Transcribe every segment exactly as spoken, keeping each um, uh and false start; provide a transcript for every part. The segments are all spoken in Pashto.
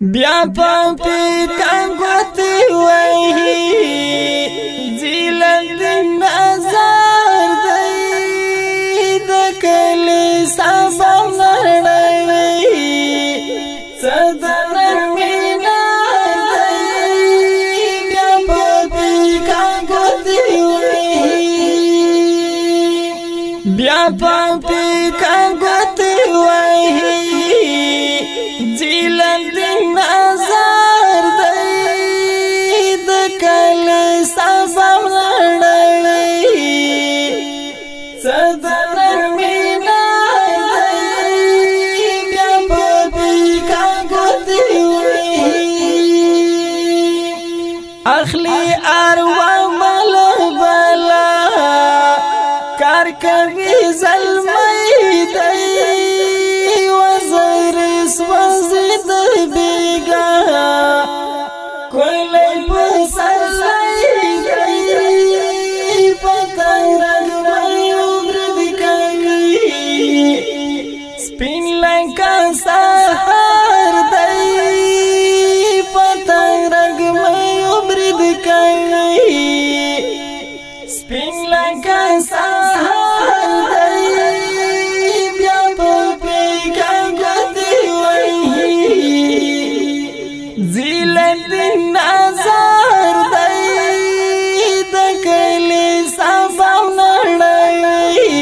بیا پاپی کانگوتی وی زیلن دین نظر دی دکلی سابم نردی صدنر مینا دی بیا پاپی کانگوتی وی بیا پاپی کانگوتی وی زیلن دین نظر دی دکلی سابم نردی صدنر مینا دی بیا پاپی کانگوتی وی اخلی اروا مل بلا کار کوي ظلمی دی وزر سوزد بیگا کوئی پسلی دی پتنگ رگمی عمرد کوي سپین لنکا سحر دی پتنگ رگمی عمرد کوي سپین لنکا سحر دی بیا پاپی کانگوتی وی زیلن دین نظر دی دکلی سابم نردی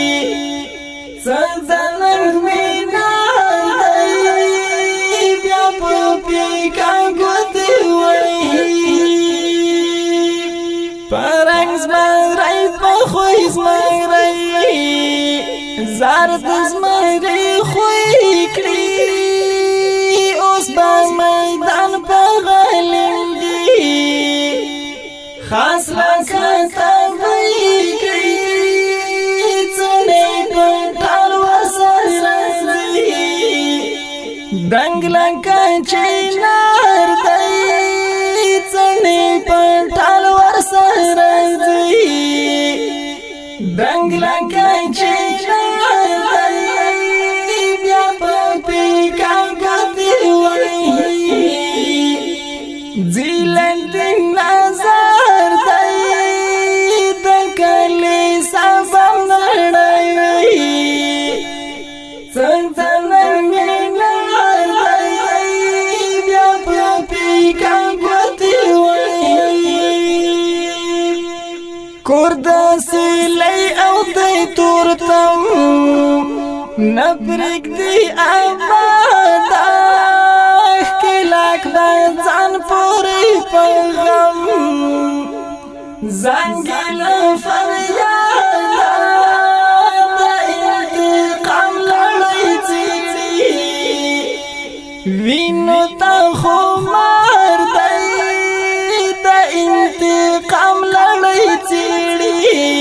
صدنر مینا دی بیا پاپی کانگوتی وی پرنگ زمری پخوی زمری زرد زمری خوی کری اوس با میدان پا غلیم دی خاص لکتا بی کری چنی پنٹال ورسر دی دنگ لکا چینار دی چنی پنٹال ورسر دی دنگ لکا چینار دی بیا پاپی کانگوتی وی زیلن دین نظر دی دکلی سابم نردی صدنر مینا دی بیا پاپی کانگوتی وی کور داسی لی او دی تورتم نپرک دی آبادا اخکلاک دا زان پوری پیغم زنگل فریادا دا انتقام لڑی چیڑی وینو تا خمار دی دا انتقام لڑی چیڑی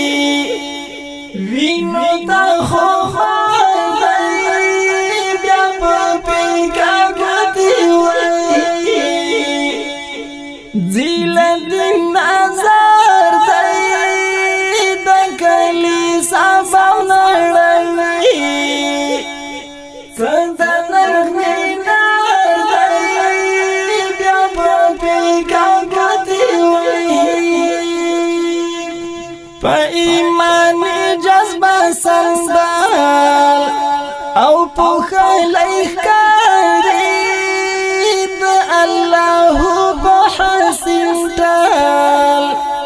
وینو تا خمار دی بیا پاپی کانگوتی وی زیلن دین نظر دی دکلی سابم نردی صدنر مینا دی بیا پاپی کانگوتی وی پا ایمانی جذبه سندال او پوخلی ښکاري د الله په حسین ټال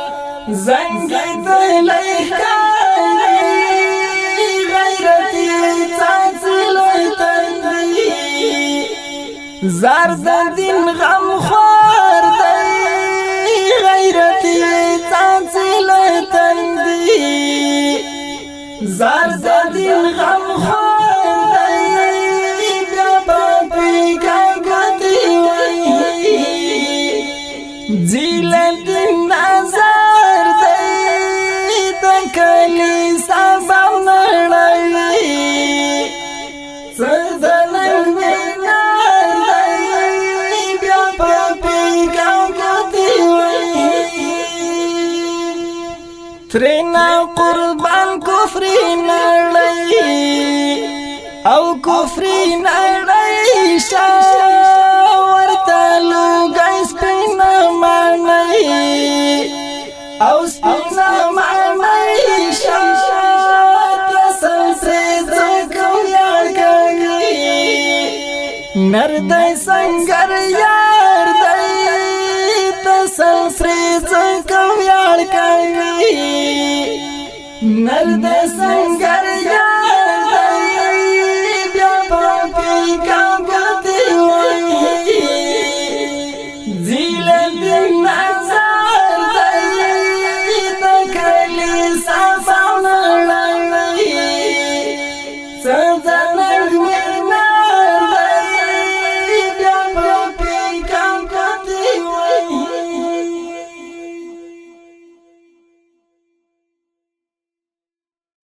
زنګېدلی ښکاري غیرت یې څاڅلی تندي زار د دین غمخوار دی غیرت یې څاڅلی تندي زار د دین غمخوار دی بیا پاپی کانگوتی وی زیلن دین نظر دی دکلی سابم نردی صدنر مینا دی بیا پاپی کانگوتی وی ترینا قربان کفری نردی او کفری نړۍ شاور نردی سنگر یار دی تسل فریز کم یار کوي نردی سنگر